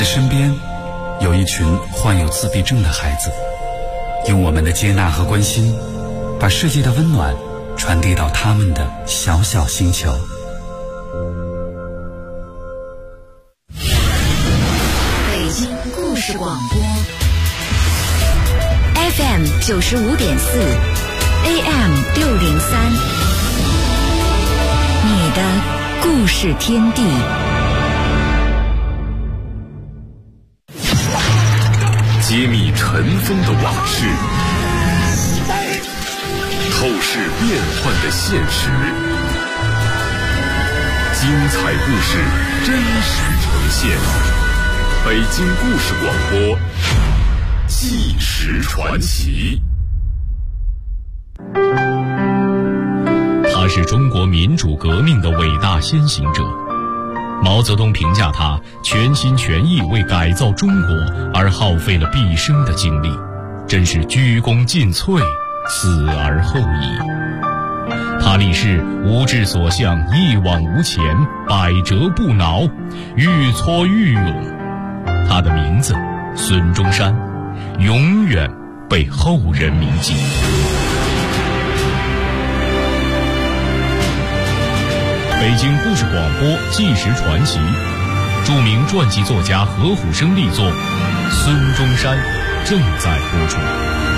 身边有一群患有自闭症的孩子，用我们的接纳和关心，把世界的温暖传递到他们的小小星球。 北京故事广播 FM 95.4 AM 603，你的故事天地。 揭秘尘封的往事，透视变幻的现实，精彩故事真实呈现。北京故事广播，纪实传奇。他是中国民主革命的伟大先行者。毛泽东评价他全心全意为改造中国而耗费了毕生的精力，真是鞠躬尽瘁，死而后已。他立誓无志所向，一往无前，百折不挠，愈挫愈勇。他的名字孙中山，永远被后人铭记。北京故事广播纪实传奇，著名传记作家何虎生力作《孙中山》正在播出。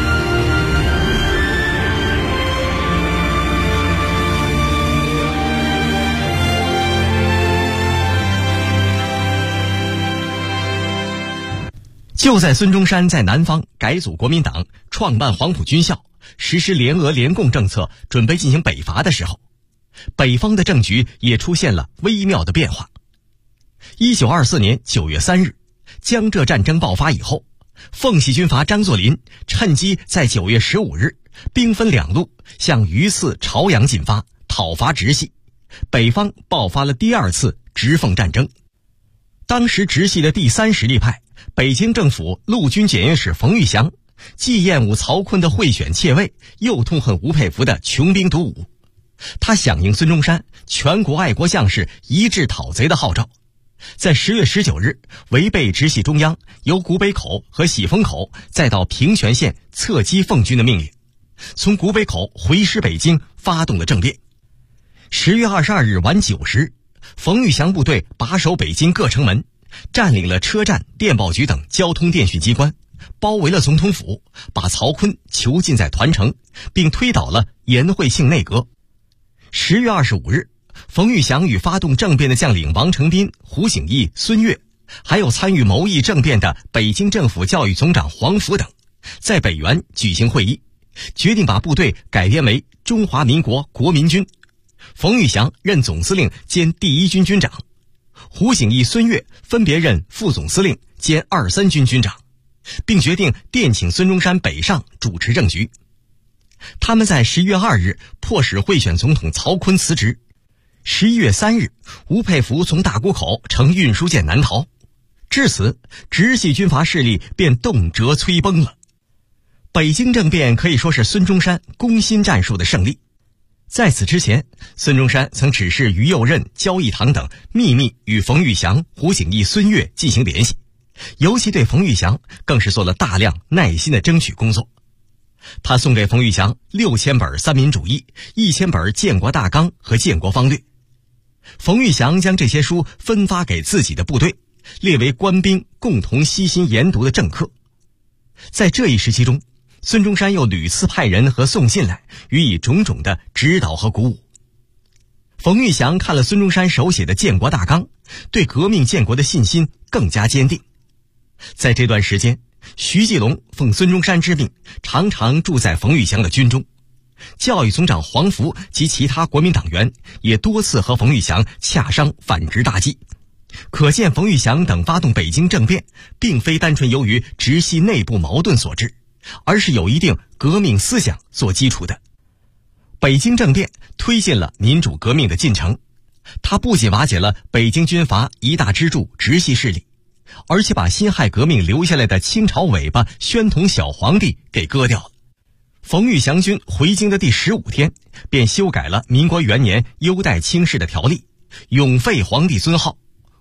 就在孙中山在南方改组国民党，创办黄埔军校，实施联俄联共政策，准备进行北伐的时候，北方的政局也出现了微妙的变化。1924年9月3日，江浙战争爆发以后，奉系军阀张作霖趁机在9月15日兵分两路向榆次、朝阳进发，讨伐直系。北方爆发了第二次直奉战争。当时直系的第三实力派北京政府陆军检阅使冯玉祥，既厌恶曹锟的贿选窃位，又痛恨吴佩孚的穷兵黩武。他响应孙中山全国爱国将士一致讨贼的号召，在10月19日违背直系中央由古北口和喜峰口再到平泉县侧击奉军的命令，从古北口回师北京，发动了政变。10月22日晚9时，冯玉祥部队把守北京各城门，占领了车站、电报局等交通电讯机关，包围了总统府，把曹锟囚禁在团城，并推倒了颜惠庆内阁。10月25日，冯玉祥与发动政变的将领王承斌、胡景翼、孙岳，还有参与谋议政变的北京政府教育总长黄福等，在北园举行会议，决定把部队改编为中华民国国民军。冯玉祥任总司令兼第一军军长，胡景翼、孙岳分别任副总司令兼23军军长，并决定电请孙中山北上主持政局。他们在11月2日迫使贿选总统曹锟辞职。11月3日，吴佩孚从大沽口乘运输舰南逃。至此，直系军阀势力便动辄摧崩了。北京政变可以说是孙中山攻心战术的胜利。在此之前，孙中山曾指示于右任、焦义堂等秘密与冯玉祥、胡景翼、孙岳进行联系，尤其对冯玉祥更是做了大量耐心的争取工作。他送给冯玉祥6000本三民主义、1000本建国大纲和建国方略。冯玉祥将这些书分发给自己的部队，列为官兵共同悉心研读的政课。在这一时期中，孙中山又屡次派人和送信来，予以种种的指导和鼓舞。冯玉祥看了孙中山手写的建国大纲，对革命建国的信心更加坚定。在这段时间，徐继龙奉孙中山之命，常常住在冯玉祥的军中。教育总长黄福及其他国民党员也多次和冯玉祥洽商反直大计。可见冯玉祥等发动北京政变，并非单纯由于直系内部矛盾所致，而是有一定革命思想做基础的。北京政变推进了民主革命的进程，它不仅瓦解了北京军阀一大支柱直系势力，而且把辛亥革命留下来的清朝尾巴宣统小皇帝给割掉了。冯玉祥军回京的第15天，便修改了民国元年优待清室的条例，永废皇帝尊号，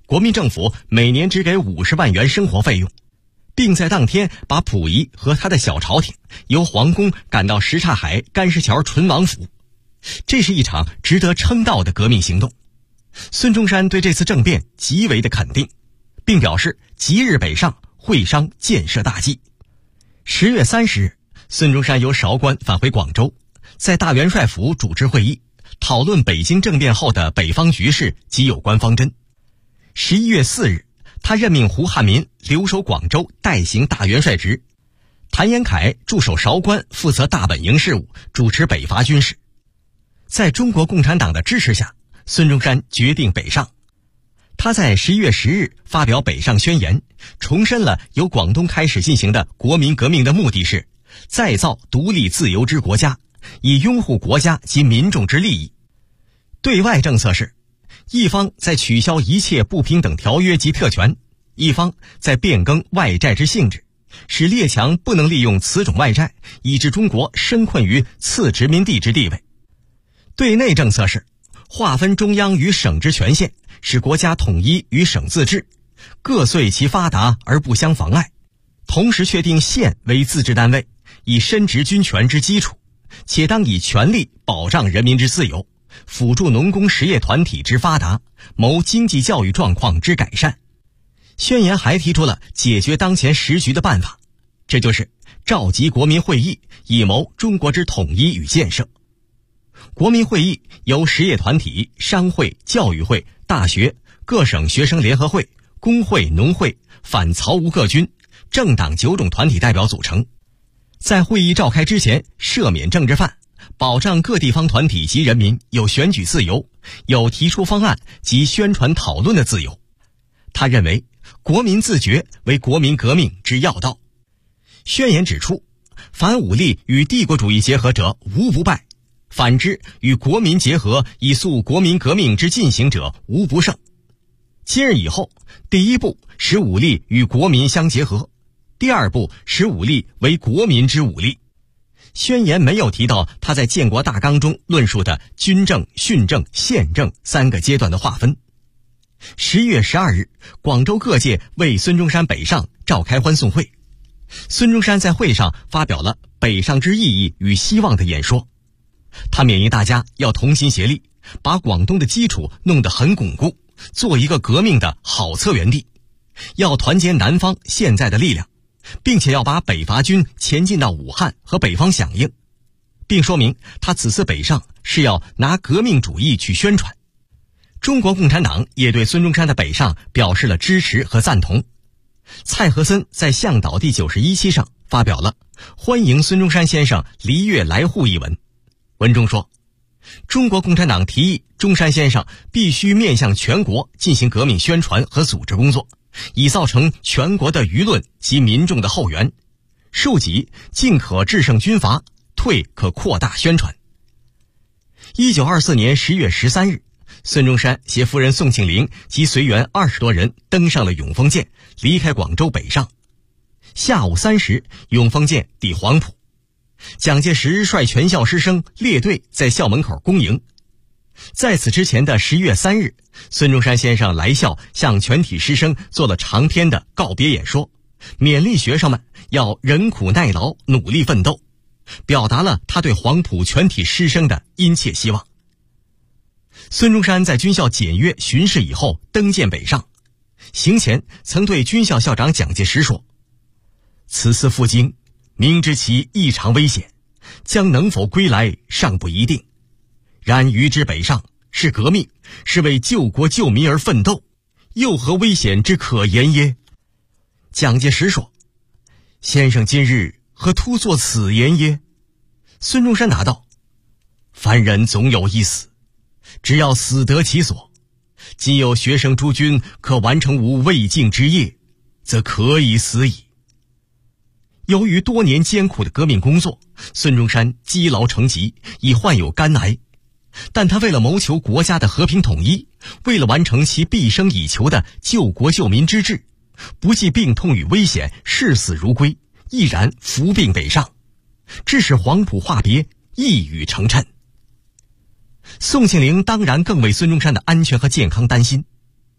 国民政府每年只给50万元生活费用，并在当天把溥仪和他的小朝廷由皇宫赶到什刹海干石桥淳王府。这是一场值得称道的革命行动。孙中山对这次政变极为的肯定，并表示即日北上会商建设大计。10月30日，孙中山由韶关返回广州，在大元帅府主持会议，讨论北京政变后的北方局势及有关方针。11月4日，他任命胡汉民留守广州代行大元帅职，谭延闿驻守韶关负责大本营事务，主持北伐军事。在中国共产党的支持下，孙中山决定北上。他在11月10日发表北上宣言，重申了由广东开始进行的国民革命的目的是再造独立自由之国家，以拥护国家及民众之利益。对外政策是，一方在取消一切不平等条约及特权，一方在变更外债之性质，使列强不能利用此种外债，以致中国深困于次殖民地之地位。对内政策是划分中央与省之权限，使国家统一与省自治，各遂其发达而不相妨碍，同时确定县为自治单位，以深植军权之基础，且当以权力保障人民之自由，辅助农工实业团体之发达，谋经济教育状况之改善。宣言还提出了解决当前时局的办法，这就是召集国民会议，以谋中国之统一与建设。国民会议由实业团体、商会、教育会、大学、各省学生联合会、工会、农会、反曹吴各军、政党9种团体代表组成。在会议召开之前，赦免政治犯，保障各地方团体及人民有选举自由，有提出方案及宣传讨论的自由。他认为国民自觉为国民革命之要道。宣言指出，凡武力与帝国主义结合者无不败，反之与国民结合以诉国民革命之进行者无不胜。今日以后，第一步使武力与国民相结合，第二步使武力为国民之武力。宣言没有提到他在建国大纲中论述的军政、训政、宪政3个阶段的划分。11月12日，广州各界为孙中山北上召开欢送会。孙中山在会上发表了北上之意义与希望的演说。他勉励大家要同心协力，把广东的基础弄得很巩固，做一个革命的好策源地，要团结南方现在的力量，并且要把北伐军前进到武汉和北方响应，并说明他此次北上是要拿革命主义去宣传。中国共产党也对孙中山的北上表示了支持和赞同。蔡和森在向导第91期上发表了欢迎孙中山先生离粤来沪一文。文中说，中国共产党提议中山先生必须面向全国进行革命宣传和组织工作，以造成全国的舆论及民众的后援。庶几尽可制胜军阀，退可扩大宣传。1924年10月13日，孙中山携夫人宋庆龄及随员20多人登上了永丰舰，离开广州北上。下午3时，永丰舰抵黄埔。蒋介石率全校师生列队在校门口恭迎。在此之前的11月3日，孙中山先生来校向全体师生做了长篇的告别演说，勉励学生们要忍苦耐劳，努力奋斗，表达了他对黄埔全体师生的殷切希望。孙中山在军校检阅巡视以后登舰北上，行前曾对军校校长蒋介石说，此次赴京，明知其异常危险，将能否归来尚不一定，然于之北上是革命，是为救国救民而奋斗，又何危险之可言耶？蒋介石说，先生今日何突作此言耶？孙中山答道，凡人总有一死，只要死得其所，今有学生诸君可完成吾未竟之业，则可以死矣。由于多年艰苦的革命工作，孙中山积劳成疾，已患有肝癌，但他为了谋求国家的和平统一，为了完成其毕生以求的救国救民之志，不计病痛与危险，视死如归，毅然服病北上，致使黄埔话别，一语成谶。宋庆龄当然更为孙中山的安全和健康担心。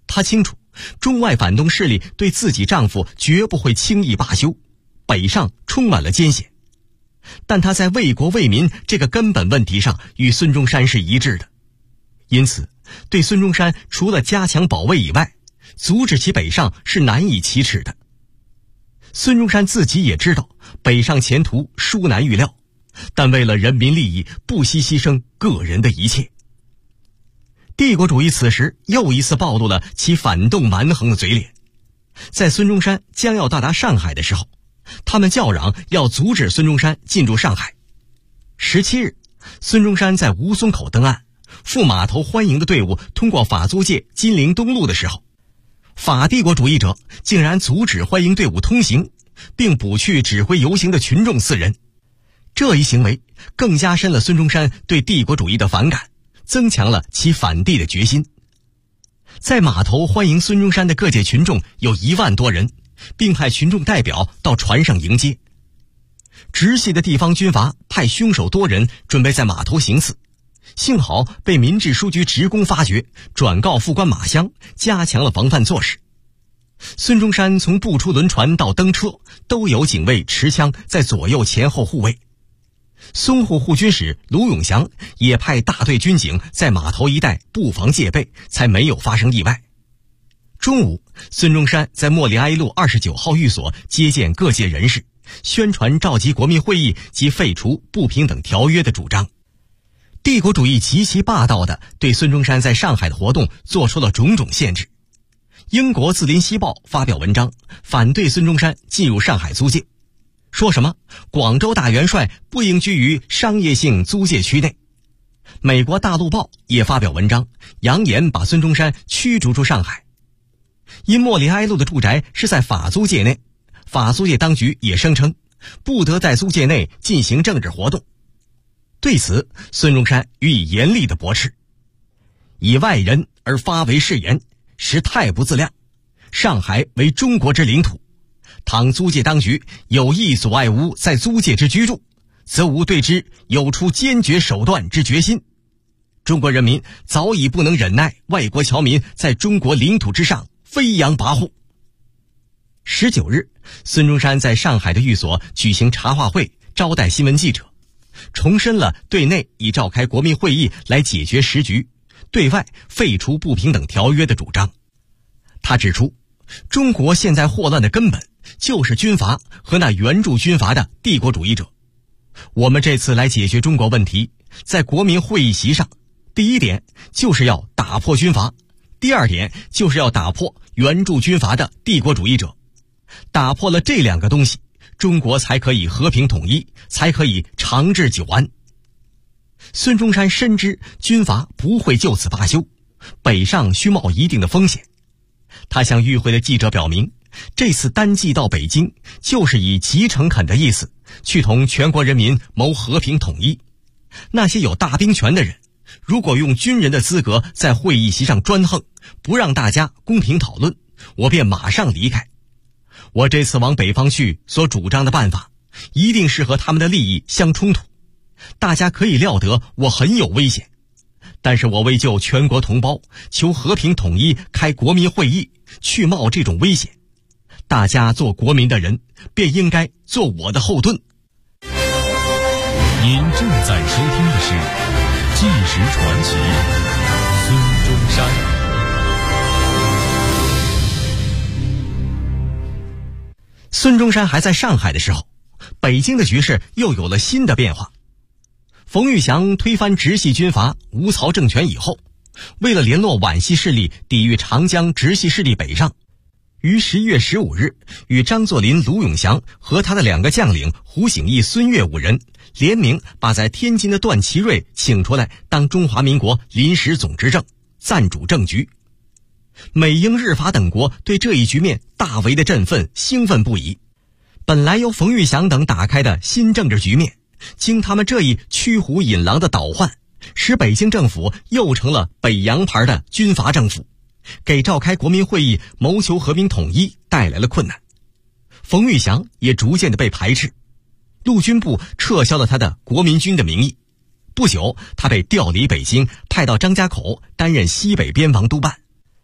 她清楚中外反动势力对自己丈夫绝不会轻易罢休，北上充满了艰险。但她在为国为民这个根本问题上与孙中山是一致的，因此对孙中山除了加强保卫以外，阻止其北上是难以启齿的。孙中山自己也知道北上前途殊难预料，但为了人民利益不惜牺牲个人的一切。帝国主义此时又一次暴露了其反动蛮横的嘴脸。在孙中山将要到达上海的时候，他们叫嚷要阻止孙中山进驻上海。17日，孙中山在吴淞口登岸，赴码头欢迎的队伍通过法租界金陵东路的时候，法帝国主义者竟然阻止欢迎队伍通行，并捕去指挥游行的群众4人。这一行为更加深了孙中山对帝国主义的反感，增强了其反帝的决心。在码头欢迎孙中山的各界群众有1万多人，并派群众代表到船上迎接。直系的地方军阀派凶手多人准备在码头行刺，幸好被民治书局职工发觉，转告副官马湘，加强了防范措施。孙中山从步出轮船到登车，都有警卫持枪在左右前后护卫。淞沪护军使卢永祥也派大队军警在码头一带布防戒备，才没有发生意外。中午，孙中山在莫里埃路29号寓所接见各界人士，宣传召集国民会议及废除不平等条约的主张。帝国主义极其霸道地对孙中山在上海的活动做出了种种限制。英国《字林西报》发表文章反对孙中山进入上海租界，说什么广州大元帅不应居于商业性租界区内。美国《大陆报》也发表文章，扬言把孙中山驱逐出上海。因莫里埃路的住宅是在法租界内，法租界当局也声称不得在租界内进行政治活动。对此，孙中山予以严厉的驳斥：以外人而发为誓言，实太不自量。上海为中国之领土，倘租界当局有意阻碍吾在租界之居住，则吾对之有出坚决手段之决心。中国人民早已不能忍耐外国侨民在中国领土之上飞扬跋扈。19日，孙中山在上海的寓所举行茶话会，招待新闻记者，重申了对内以召开国民会议来解决时局，对外废除不平等条约的主张。他指出，中国现在祸乱的根本就是军阀和那援助军阀的帝国主义者。我们这次来解决中国问题，在国民会议席上，第一点就是要打破军阀，第二点就是要打破援助军阀的帝国主义者。打破了这2个东西，中国才可以和平统一，才可以长治久安。孙中山深知军阀不会就此罢休，北上需冒一定的风险。他向与会的记者表明，这次单骑到北京，就是以极诚恳的意思去同全国人民谋和平统一。那些有大兵权的人，如果用军人的资格在会议席上专横，不让大家公平讨论，我便马上离开。我这次往北方去所主张的办法，一定是和他们的利益相冲突。大家可以料得我很有危险，但是我为救全国同胞，求和平统一开国民会议，去冒这种危险。大家做国民的人，便应该做我的后盾。 您正在收听的是《纪实传奇》，孙中山。 孙中山还在上海的时候，北京的局势又有了新的变化。冯玉祥推翻直系军阀吴曹政权以后，为了联络皖系势力抵御长江直系势力北上，于11月15日与张作霖、卢永祥和他的2个将领胡醒义、孙岳5人联名把在天津的段祺瑞请出来当中华民国临时总执政，暂主政局。美英日法等国对这一局面大为的振奋兴奋不已。本来由冯玉祥等打开的新政治局面，经他们这一驱虎引狼的捣换，使北京政府又成了北洋牌的军阀政府，给召开国民会议谋求和平统一带来了困难。冯玉祥也逐渐的被排斥，陆军部撤销了他的国民军的名义。不久，他被调离北京，派到张家口担任西北边防督办。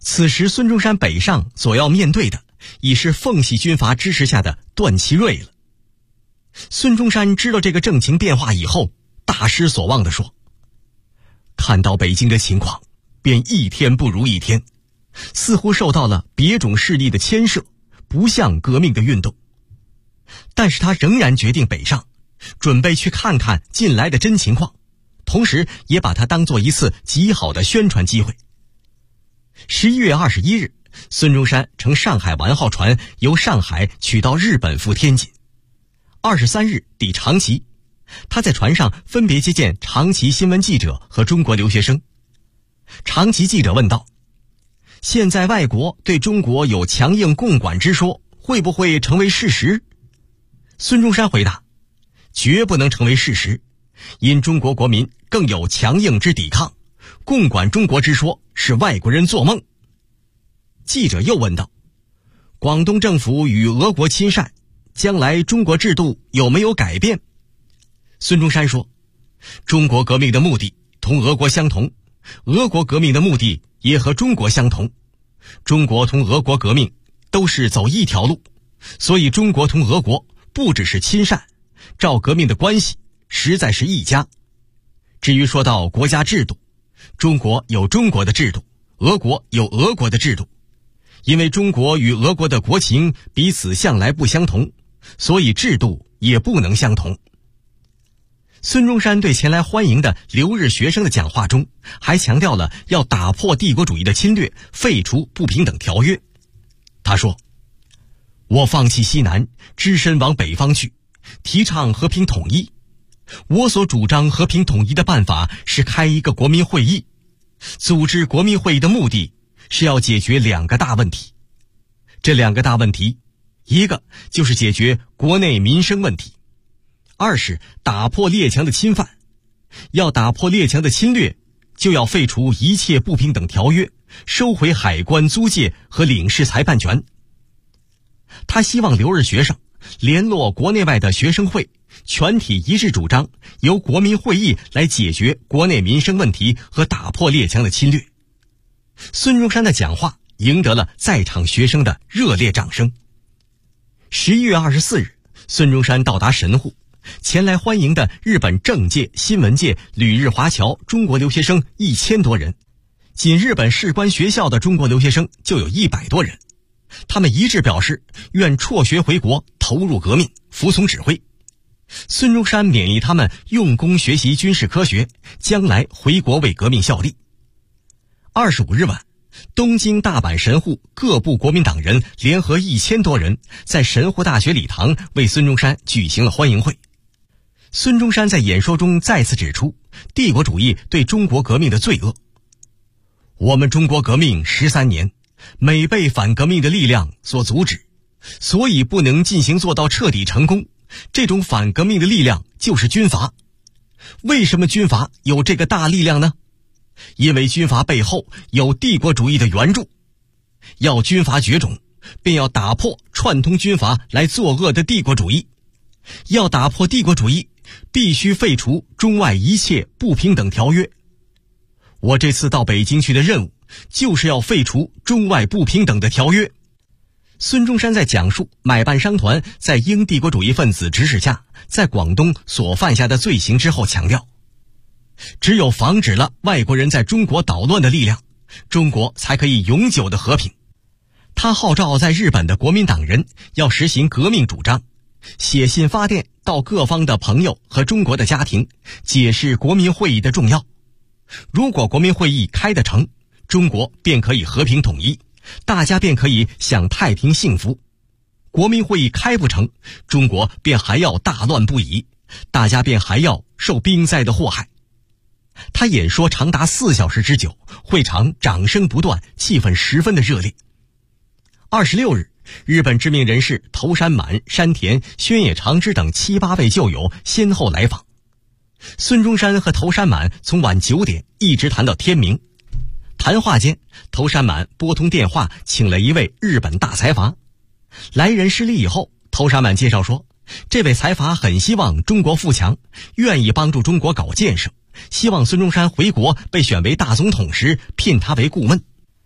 此时孙中山北上所要面对的已是奉系军阀支持下的段祺瑞了。孙中山知道这个政情变化以后，大失所望地说，看到北京的情况便一天不如一天，似乎受到了别种势力的牵涉，不像革命的运动。但是他仍然决定北上，准备去看看近来的真情况，同时也把它当作一次极好的宣传机会。11月21日，孙中山乘上海丸号船由上海取到日本赴天津。23日抵长崎，他在船上分别接见长崎新闻记者和中国留学生。长崎记者问道，现在外国对中国有强硬共管之说，会不会成为事实？孙中山回答，绝不能成为事实，因中国国民更有强硬之抵抗，共管中国之说是外国人做梦。记者又问道，广东政府与俄国亲善，将来中国制度有没有改变？孙中山说，中国革命的目的同俄国相同，俄国革命的目的也和中国相同，中国同俄国革命都是走一条路，所以中国同俄国不只是亲善，照革命的关系实在是一家。至于说到国家制度，中国有中国的制度，俄国有俄国的制度，因为中国与俄国的国情彼此向来不相同，所以制度也不能相同。孙中山对前来欢迎的留日学生的讲话中，还强调了要打破帝国主义的侵略，废除不平等条约。他说，我放弃西南，只身往北方去，提倡和平统一。我所主张和平统一的办法是开一个国民会议，组织国民会议的目的是要解决两个大问题。这两个大问题，一个就是解决国内民生问题，二是打破列强的侵犯。要打破列强的侵略，就要废除一切不平等条约，收回海关租界和领事裁判权。他希望留日学生联络国内外的学生会，全体一致主张由国民会议来解决国内民生问题和打破列强的侵略。孙中山的讲话赢得了在场学生的热烈掌声。11月24日，孙中山到达神户，前来欢迎的日本政界、新闻界、旅日华侨中国留学生1000多人，仅日本士官学校的中国留学生就有100多人。他们一致表示愿辍学回国，投入革命，服从指挥。孙中山勉励他们用功学习军事科学，将来回国为革命效力。25日晚，东京、大阪、神户各部国民党人联合1000多人在神户大学礼堂为孙中山举行了欢迎会。孙中山在演说中再次指出帝国主义对中国革命的罪恶。我们中国革命13年，每被反革命的力量所阻止，所以不能进行做到彻底成功。这种反革命的力量就是军阀。为什么军阀有这个大力量呢？因为军阀背后有帝国主义的援助。要军阀绝种，便要打破串通军阀来作恶的帝国主义。要打破帝国主义，必须废除中外一切不平等条约。我这次到北京去的任务，就是要废除中外不平等的条约。孙中山在讲述买办商团在英帝国主义分子指使下在广东所犯下的罪行之后强调，只有防止了外国人在中国捣乱的力量，中国才可以永久的和平。他号召在日本的国民党人要实行革命主张，写信发电到各方的朋友和中国的家庭，解释国民会议的重要。如果国民会议开得成，中国便可以和平统一，大家便可以享太平幸福。国民会议开不成，中国便还要大乱不已，大家便还要受兵灾的祸害。他演说长达4小时之久，会场掌声不断，气氛十分的热烈。26日，日本知名人士头山满、山田、宣野长之等7、8位旧友先后来访。孙中山和头山满从晚9点一直谈到天明。谈话间，头山满拨通电话，请了一位日本大财阀。来人施礼以后，头山满介绍说，这位财阀很希望中国富强，愿意帮助中国搞建设，希望孙中山回国被选为大总统时聘他为顾问。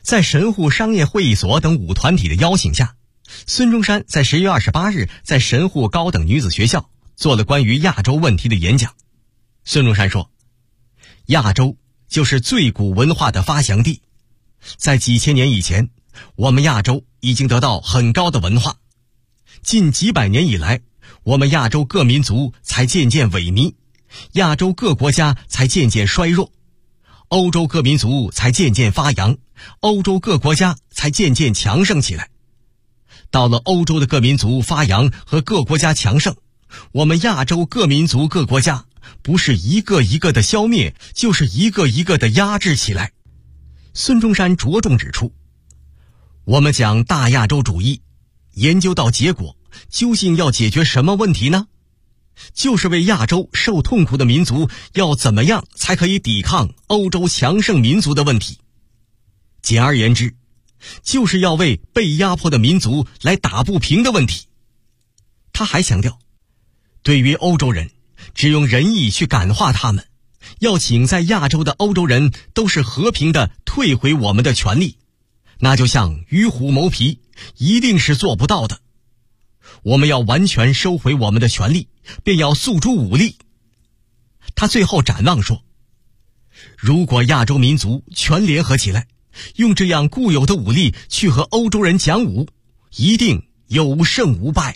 在神户商业会议所等5团体的邀请下，孙中山在10月28日在神户高等女子学校做了关于亚洲问题的演讲。孙中山说，亚洲就是最古文化的发祥地，在几千年以前，我们亚洲已经得到很高的文化，近几百年以来，我们亚洲各民族才渐渐萎靡，亚洲各国家才渐渐衰弱，欧洲各民族才渐渐发扬，欧洲各国家才渐渐强盛起来。到了欧洲的各民族发扬和各国家强盛，我们亚洲各民族各国家不是一个一个的消灭，就是一个一个的压制起来。孙中山着重指出，我们讲大亚洲主义，研究到结果，究竟要解决什么问题呢？就是为亚洲受痛苦的民族要怎么样才可以抵抗欧洲强盛民族的问题。简而言之，就是要为被压迫的民族来打不平的问题。他还强调，对于欧洲人，只用仁义去感化他们，要请在亚洲的欧洲人都是和平地退回我们的权利，那就像与虎谋皮，一定是做不到的。我们要完全收回我们的权利，便要诉诸武力。他最后展望说，如果亚洲民族全联合起来，用这样固有的武力去和欧洲人讲武，一定有胜无败。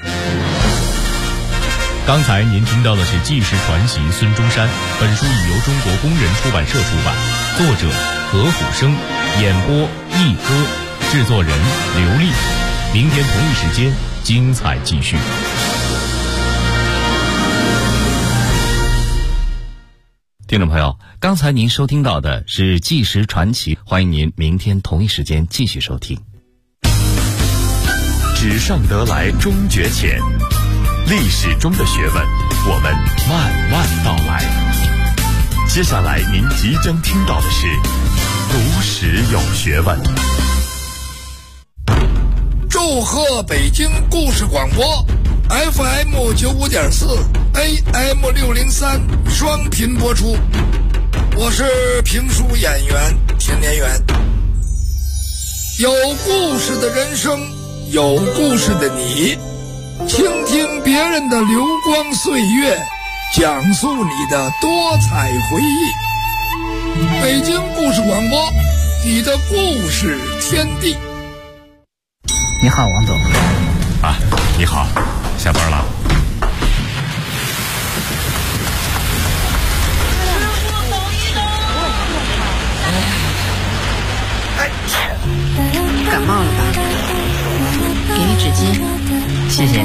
刚才您听到的是纪实传奇孙中山，本书已由中国工人出版社出版，作者何虎生，演播一哥，制作人刘丽。明天同一时间精彩继续。 听众朋友，刚才您收听到的是纪实传奇，欢迎您明天同一时间继续收听。 纸上得来终觉浅，历史中的学问，我们慢慢道来。接下来您即将听到的是读史有学问。 祝贺北京故事广播 FM 95.4 AM 603双频播出，我是评书演员田连元。有故事的人生，有故事的你，倾听别人的流光岁月，讲述你的多彩回忆。北京故事广播，你的故事天地。 你好，王总。 啊，你好，下班了。 感冒了吧？给你纸巾， 谢谢。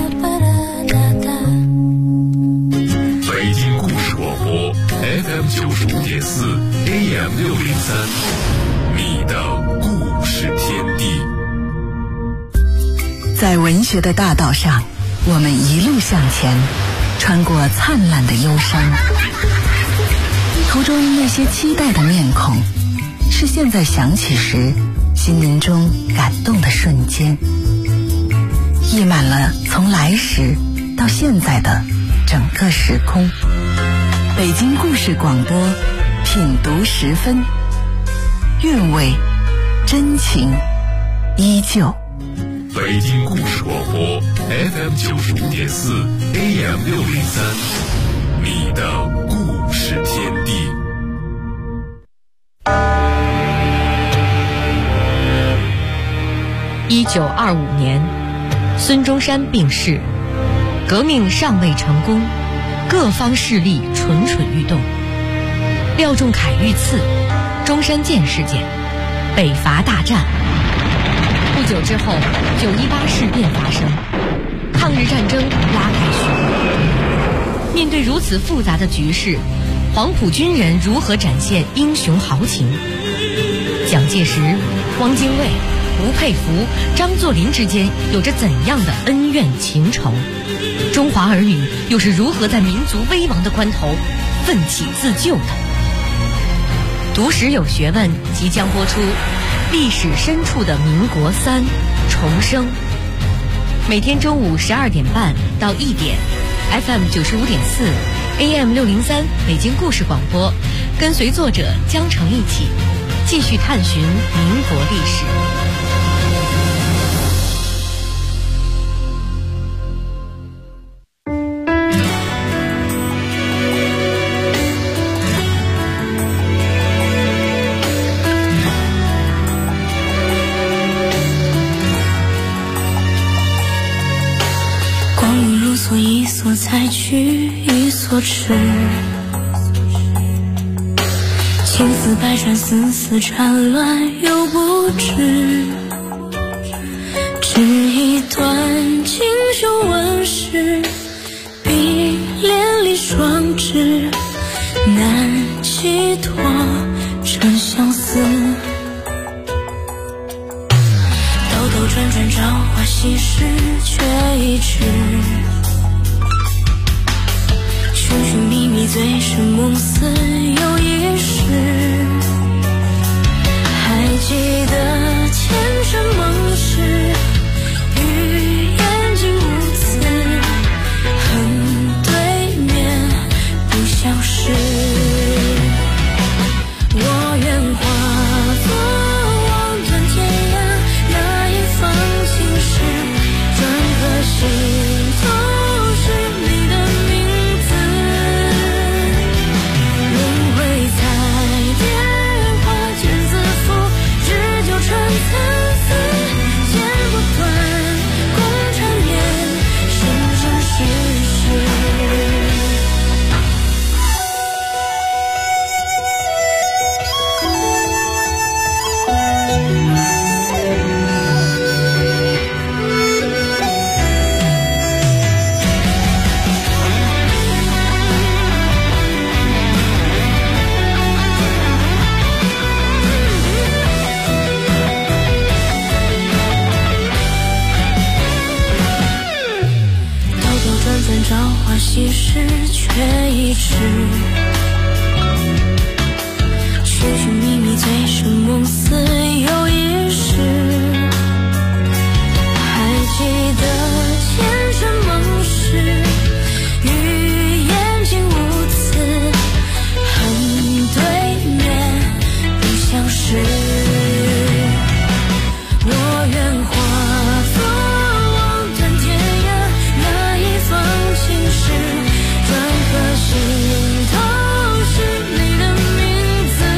北京故事广播 FM 95.4 AM 603，你的故事天地。 在文学的大道上，我们一路向前，穿过灿烂的忧伤，途中那些期待的面孔，是现在想起时心灵中感动的瞬间，溢满了从来时到现在的整个时空。北京故事广播，品读10分，韵味真情依旧。 北京故事广播 FM 95.4 AM 603，你的故事天地。 1925年，孙中山病逝，革命尚未成功，各方势力蠢蠢欲动。廖仲恺遇刺，中山舰事件，北伐大战。不久之后，918事变发生，抗日战争拉开序幕。面对如此复杂的局势，黄埔军人如何展现英雄豪情？蒋介石、汪精卫、吴佩孚、张作霖之间有着怎样的恩怨情仇？中华儿女又是如何在民族危亡的关头奋起自救的？读史有学问即将播出，历史深处的民国3重生。每天中午12点半到1点 FM 95.4 AM 603北京故事广播，跟随作者江城一起继续探寻民国历史。 光阴如梭，一所采取，一所迟。情丝百转，丝丝缠乱又不知。只一段锦绣纹饰，碧连理双枝，难寄托这相思。兜兜转转，朝花夕拾，却已迟。寻寻觅觅，醉生梦死又一世。还记得前尘梦事，与眼睛无词，恨对面不相识。我愿化作望断天涯那一方青石，转个心头是你的名字。轮回彩蝶花卷自负，只就穿参差，剪不断共缠绵，生生世世。朝花夕拾，却已迟。寻寻觅觅，醉生梦死又一世。还记得前尘梦事，与眼睛无词，恨对面不相识。我愿化作望断天涯那一方青石，转个心头是你的名字。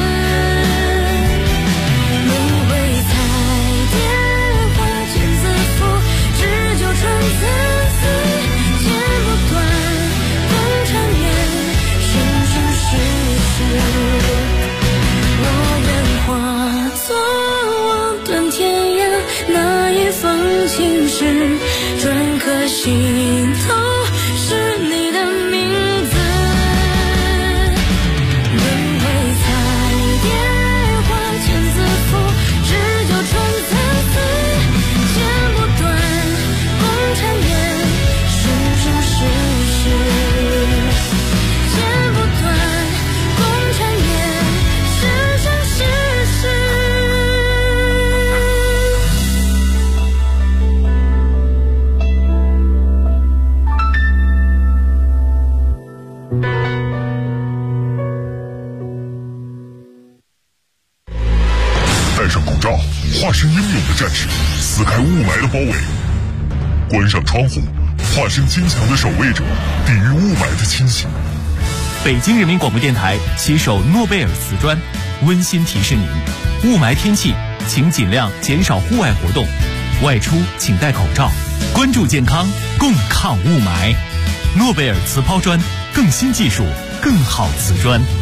轮回彩蝶花卷自负，只就穿参差，剪不断共缠绵，生生世世。我愿化作望断天涯那一方青石，转个心头是你的名字。轮回彩蝶花卷自负，只就穿参差，剪不断共缠绵，生生世世。剪不断共缠绵，生生世世。 戴上口罩，化身英勇的战士，撕开雾霾的包围；关上窗户，化身坚强的守卫者，抵御雾霾的侵袭。 北京人民广播电台携手诺贝尔瓷砖，温馨提示您：雾霾天气，请尽量减少户外活动，外出请戴口罩，关注健康，共抗雾霾。诺贝尔瓷抛砖，更新技术，更好瓷砖。